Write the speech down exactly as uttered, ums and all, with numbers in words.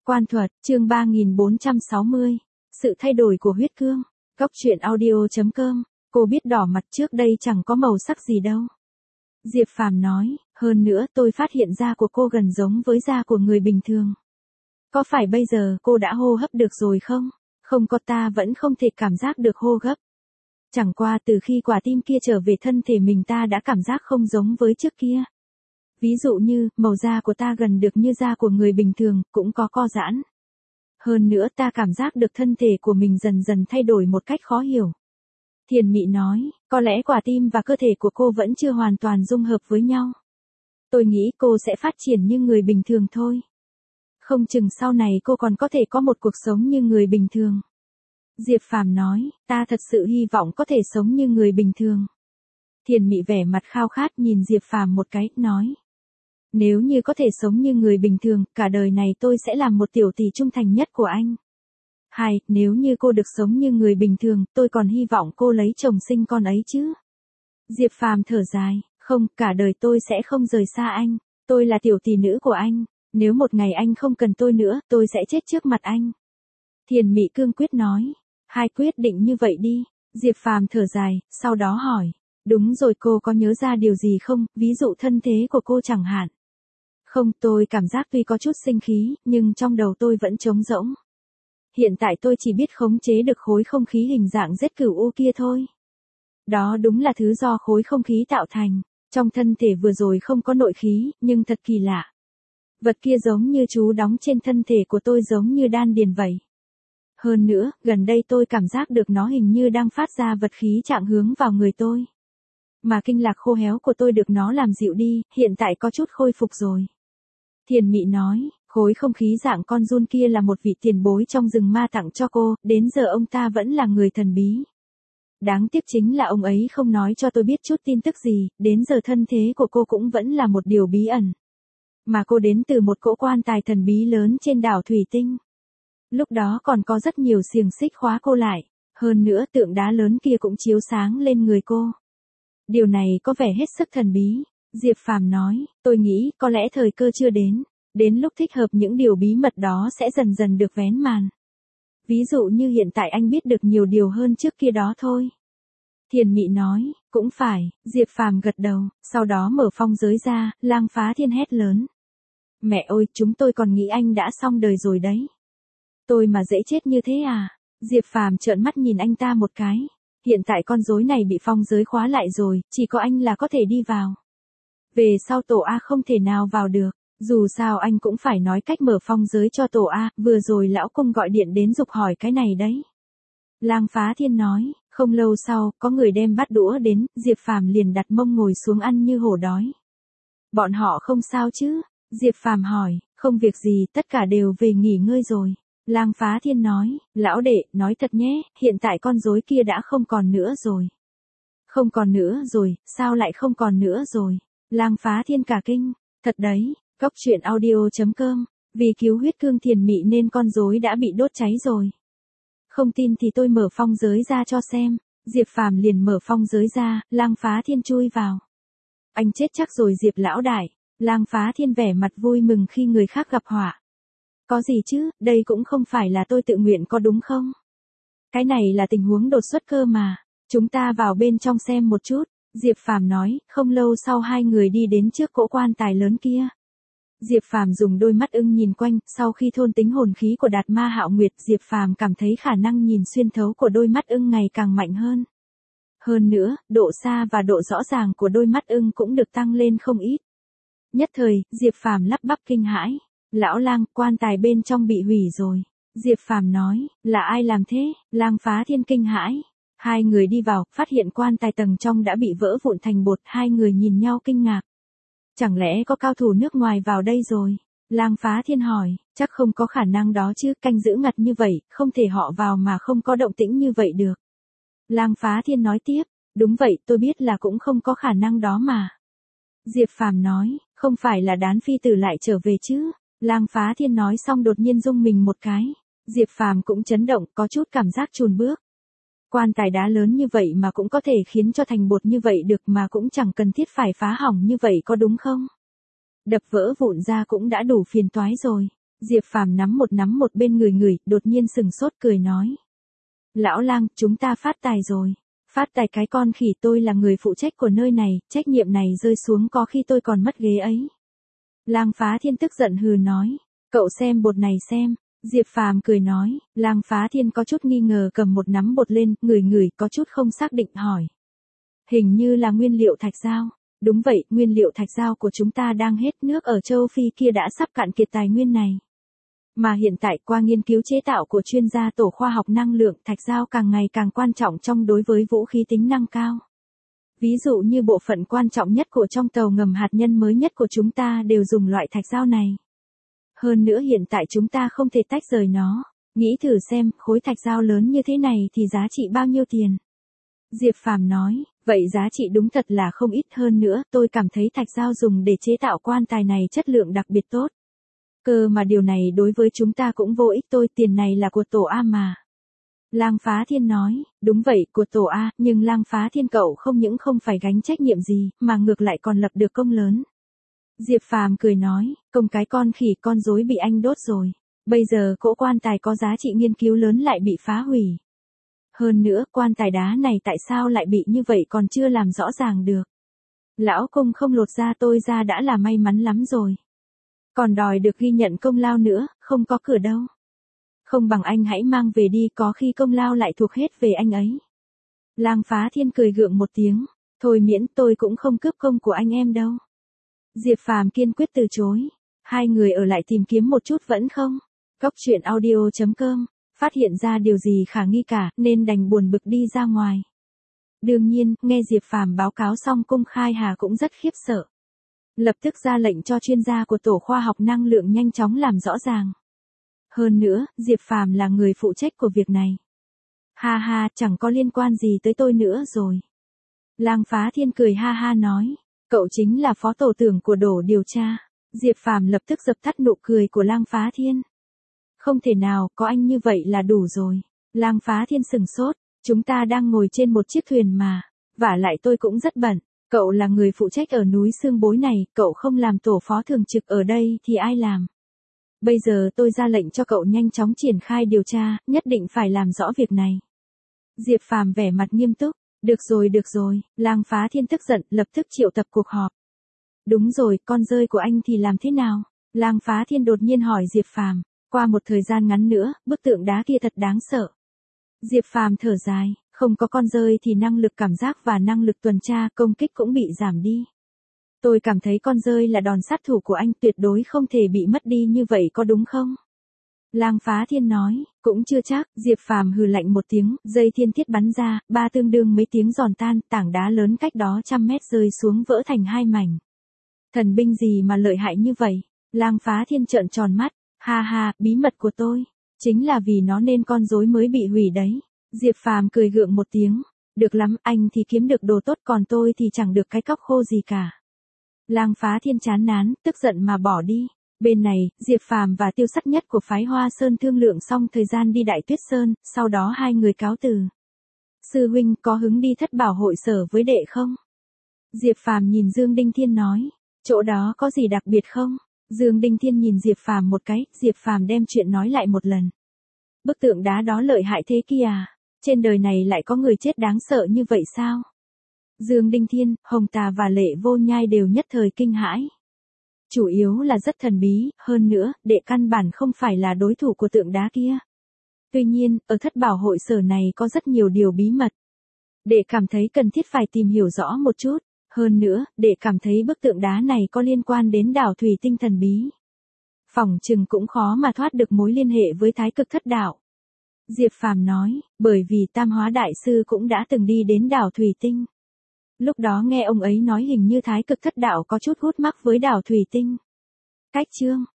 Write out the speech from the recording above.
Quan thuật, chương ba nghìn bốn trăm sáu mươi. Sự thay đổi của huyết cương. Góc truyện audio chấm com. Cô biết đỏ mặt trước đây chẳng có màu sắc gì đâu. Diệp Phàm nói, hơn nữa tôi phát hiện da của cô gần giống với da của người bình thường. Có phải bây giờ cô đã hô hấp được rồi không? Không, có, ta vẫn không thể cảm giác được hô hấp. Chẳng qua từ khi quả tim kia trở về thân thể mình ta đã cảm giác không giống với trước kia. Ví dụ như, màu da của ta gần được như da của người bình thường, cũng có co giãn. Hơn nữa ta cảm giác được thân thể của mình dần dần thay đổi một cách khó hiểu. Thiền Mị nói, có lẽ quả tim và cơ thể của cô vẫn chưa hoàn toàn dung hợp với nhau. Tôi nghĩ cô sẽ phát triển như người bình thường thôi. Không chừng sau này cô còn có thể có một cuộc sống như người bình thường. Diệp Phàm nói, ta thật sự hy vọng có thể sống như người bình thường. Thiền Mị vẻ mặt khao khát nhìn Diệp Phàm một cái, nói. Nếu như có thể sống như người bình thường, cả đời này tôi sẽ làm một tiểu tỷ trung thành nhất của anh. Hai, nếu như cô được sống như người bình thường, tôi còn hy vọng cô lấy chồng sinh con ấy chứ. Diệp Phàm thở dài, không, cả đời tôi sẽ không rời xa anh. Tôi là tiểu tỷ nữ của anh. Nếu một ngày anh không cần tôi nữa, tôi sẽ chết trước mặt anh. Thiền Mị cương quyết nói. Hai, quyết định như vậy đi. Diệp Phàm thở dài, sau đó hỏi. Đúng rồi, cô có nhớ ra điều gì không, ví dụ thân thế của cô chẳng hạn. Không, tôi cảm giác tuy có chút sinh khí, nhưng trong đầu tôi vẫn trống rỗng. Hiện tại tôi chỉ biết khống chế được khối không khí hình dạng Z cửu U kia thôi. Đó đúng là thứ do khối không khí tạo thành. Trong thân thể vừa rồi không có nội khí, nhưng thật kỳ lạ. Vật kia giống như chú đóng trên thân thể của tôi giống như đan điền vậy. Hơn nữa, gần đây tôi cảm giác được nó hình như đang phát ra vật khí trạng hướng vào người tôi. Mà kinh lạc khô héo của tôi được nó làm dịu đi, hiện tại có chút khôi phục rồi. Thiền Mị nói, khối không khí dạng con giun kia là một vị tiền bối trong rừng ma tặng cho cô, đến giờ ông ta vẫn là người thần bí. Đáng tiếc chính là ông ấy không nói cho tôi biết chút tin tức gì, đến giờ thân thế của cô cũng vẫn là một điều bí ẩn. Mà cô đến từ một cỗ quan tài thần bí lớn trên đảo Thủy Tinh. Lúc đó còn có rất nhiều xiềng xích khóa cô lại, hơn nữa tượng đá lớn kia cũng chiếu sáng lên người cô. Điều này có vẻ hết sức thần bí. Diệp Phàm nói, tôi nghĩ có lẽ thời cơ chưa đến, đến lúc thích hợp những điều bí mật đó sẽ dần dần được vén màn. Ví dụ như hiện tại anh biết được nhiều điều hơn trước kia đó thôi. Thiền Mị nói, cũng phải, Diệp Phàm gật đầu, sau đó mở phong giới ra, Lang Phá Thiên hét lớn. Mẹ ơi, chúng tôi còn nghĩ anh đã xong đời rồi đấy. Tôi mà dễ chết như thế à? Diệp Phàm trợn mắt nhìn anh ta một cái. Hiện tại con rối này bị phong giới khóa lại rồi, chỉ có anh là có thể đi vào. Về sau tổ A không thể nào vào được, dù sao anh cũng phải nói cách mở phong giới cho tổ A, vừa rồi lão công gọi điện đến giục hỏi cái này đấy. Lang Phá Thiên nói, không lâu sau, có người đem bát đũa đến, Diệp Phàm liền đặt mông ngồi xuống ăn như hổ đói. Bọn họ không sao chứ? Diệp Phàm hỏi, không việc gì, tất cả đều về nghỉ ngơi rồi. Lang Phá Thiên nói, lão đệ, nói thật nhé, hiện tại con rối kia đã không còn nữa rồi. Không còn nữa rồi, sao lại không còn nữa rồi? Lang Phá Thiên cả kinh, thật đấy, góc truyện audio chấm com, vì cứu huyết cương Thiền Mị nên con rối đã bị đốt cháy rồi. Không tin thì tôi mở phong giới ra cho xem. Diệp Phàm liền mở phong giới ra, Lang Phá Thiên chui vào. Anh chết chắc rồi Diệp lão đại. Lang Phá Thiên vẻ mặt vui mừng khi người khác gặp họa. Có gì chứ, đây cũng không phải là tôi tự nguyện có đúng không? Cái này là tình huống đột xuất cơ mà. Chúng ta vào bên trong xem một chút. Diệp Phàm nói, không lâu sau hai người đi đến trước cỗ quan tài lớn kia. Diệp Phàm dùng đôi mắt ưng nhìn quanh, sau khi thôn tính hồn khí của Đạt Ma Hạo Nguyệt, Diệp Phàm cảm thấy khả năng nhìn xuyên thấu của đôi mắt ưng ngày càng mạnh hơn. Hơn nữa, độ xa và độ rõ ràng của đôi mắt ưng cũng được tăng lên không ít. Nhất thời, Diệp Phàm lắp bắp kinh hãi. Lão Lang, quan tài bên trong bị hủy rồi. Diệp Phàm nói, là ai làm thế? Lang Phá Thiên kinh hãi. Hai người đi vào, phát hiện quan tài tầng trong đã bị vỡ vụn thành bột, hai người nhìn nhau kinh ngạc. Chẳng lẽ có cao thủ nước ngoài vào đây rồi? Lang Phá Thiên hỏi, chắc không có khả năng đó chứ, canh giữ ngặt như vậy, không thể họ vào mà không có động tĩnh như vậy được. Lang Phá Thiên nói tiếp, đúng vậy, tôi biết là cũng không có khả năng đó mà. Diệp Phàm nói, không phải là Đán phi tử lại trở về chứ? Lang Phá Thiên nói xong đột nhiên rung mình một cái. Diệp Phàm cũng chấn động, có chút cảm giác chùn bước. Quan tài đá lớn như vậy mà cũng có thể khiến cho thành bột như vậy được mà cũng chẳng cần thiết phải phá hỏng như vậy có đúng không? Đập vỡ vụn ra cũng đã đủ phiền toái rồi. Diệp Phàm nắm một nắm một bên người người, đột nhiên sừng sốt cười nói. Lão Lang, chúng ta phát tài rồi. Phát tài cái con khỉ, tôi là người phụ trách của nơi này, trách nhiệm này rơi xuống có khi tôi còn mất ghế ấy. Lang Phá Thiên tức giận hừ nói. Cậu xem bột này xem. Diệp Phàm cười nói. Lang Phá Thiên có chút nghi ngờ cầm một nắm bột lên, ngửi ngửi có chút không xác định hỏi. Hình như là nguyên liệu thạch dao. Đúng vậy, nguyên liệu thạch dao của chúng ta đang hết, nước ở châu Phi kia đã sắp cạn kiệt tài nguyên này. Mà hiện tại qua nghiên cứu chế tạo của chuyên gia tổ khoa học năng lượng, thạch dao càng ngày càng quan trọng trong đối với vũ khí tính năng cao. Ví dụ như bộ phận quan trọng nhất của trong tàu ngầm hạt nhân mới nhất của chúng ta đều dùng loại thạch dao này. Hơn nữa hiện tại chúng ta không thể tách rời nó. Nghĩ thử xem, khối thạch dao lớn như thế này thì giá trị bao nhiêu tiền? Diệp Phàm nói, vậy giá trị đúng thật là không ít, hơn nữa, tôi cảm thấy thạch dao dùng để chế tạo quan tài này chất lượng đặc biệt tốt. Cơ mà điều này đối với chúng ta cũng vô ích, tôi tiền này là của tổ A mà. Lang Phá Thiên nói, đúng vậy, của tổ A, nhưng Lang Phá Thiên cậu không những không phải gánh trách nhiệm gì, mà ngược lại còn lập được công lớn. Diệp Phàm cười nói, công cái con khỉ con rối bị anh đốt rồi. Bây giờ cỗ quan tài có giá trị nghiên cứu lớn lại bị phá hủy. Hơn nữa, quan tài đá này tại sao lại bị như vậy còn chưa làm rõ ràng được. Lão công không lột da tôi ra đã là may mắn lắm rồi. Còn đòi được ghi nhận công lao nữa, không có cửa đâu. Không bằng anh hãy mang về đi, có khi công lao lại thuộc hết về anh ấy. Lang Phá Thiên cười gượng một tiếng, thôi miễn tôi cũng không cướp công của anh em đâu. Diệp Phàm kiên quyết từ chối, hai người ở lại tìm kiếm một chút vẫn không. Góc truyện audio chấm com, phát hiện ra điều gì khả nghi cả nên đành buồn bực đi ra ngoài. Đương nhiên, nghe Diệp Phàm báo cáo xong Cung Khai Hà cũng rất khiếp sợ. Lập tức ra lệnh cho chuyên gia của tổ khoa học năng lượng nhanh chóng làm rõ ràng. Hơn nữa, Diệp Phàm là người phụ trách của việc này. Ha ha, chẳng có liên quan gì tới tôi nữa rồi. Lang Phá Thiên cười ha ha nói, cậu chính là phó tổ trưởng của tổ điều tra. Diệp Phàm lập tức dập tắt nụ cười của Lang Phá Thiên. Không thể nào, có anh như vậy là đủ rồi. Lang Phá Thiên sừng sốt, chúng ta đang ngồi trên một chiếc thuyền mà, vả lại tôi cũng rất bận. Cậu là người phụ trách ở núi Xương Bối này, cậu không làm tổ phó thường trực ở đây thì ai làm? Bây giờ tôi ra lệnh cho cậu nhanh chóng triển khai điều tra, nhất định phải làm rõ việc này. Diệp Phàm vẻ mặt nghiêm túc, được rồi được rồi, Lang Phá Thiên tức giận, lập tức triệu tập cuộc họp. Đúng rồi, con rơi của anh thì làm thế nào? Lang Phá Thiên đột nhiên hỏi Diệp Phàm, qua một thời gian ngắn nữa, bức tượng đá kia thật đáng sợ. Diệp Phàm thở dài, không có con rơi thì năng lực cảm giác và năng lực tuần tra công kích cũng bị giảm đi. Tôi cảm thấy con rơi là đòn sát thủ của anh, tuyệt đối không thể bị mất đi như vậy, có đúng không? Lang Phá Thiên nói, cũng chưa chắc. Diệp Phàm hừ lạnh một tiếng, dây thiên thiết bắn ra, ba tương đương mấy tiếng giòn tan, tảng đá lớn cách đó trăm mét rơi xuống vỡ thành hai mảnh. Thần binh gì mà lợi hại như vậy? Lang Phá Thiên trợn tròn mắt, ha ha, bí mật của tôi, chính là vì nó nên con rối mới bị hủy đấy. Diệp Phàm cười gượng một tiếng, được lắm, anh thì kiếm được đồ tốt còn tôi thì chẳng được cái cóc khô gì cả. Lang Phá Thiên chán nán, tức giận mà bỏ đi. Bên này, Diệp Phàm và Tiêu Sắc Nhất của phái Hoa Sơn thương lượng xong thời gian đi Đại Tuyết Sơn, sau đó hai người cáo từ. Sư huynh có hứng đi Thất Bảo hội sở với đệ không? Diệp Phàm nhìn Dương Đinh Thiên nói, chỗ đó có gì đặc biệt không? Dương Đinh Thiên nhìn Diệp Phàm một cái, Diệp Phàm đem chuyện nói lại một lần. Bức tượng đá đó lợi hại thế kia à? Trên đời này lại có người chết đáng sợ như vậy sao? Dương Đinh Thiên, Hồng Tà và Lệ Vô Nhai đều nhất thời kinh hãi. Chủ yếu là rất thần bí, hơn nữa, đệ căn bản không phải là đối thủ của tượng đá kia. Tuy nhiên, ở Thất Bảo hội sở này có rất nhiều điều bí mật. Đệ cảm thấy cần thiết phải tìm hiểu rõ một chút. Hơn nữa, đệ cảm thấy bức tượng đá này có liên quan đến đảo thủy tinh thần bí. Phỏng chừng cũng khó mà thoát được mối liên hệ với Thái Cực Thất Đạo. Diệp Phàm nói, bởi vì Tam Hóa Đại Sư cũng đã từng đi đến đảo thủy tinh. Lúc đó nghe ông ấy nói hình như Thái Cực Thất Đạo có chút hút mắc với đảo thủy tinh. Cách chương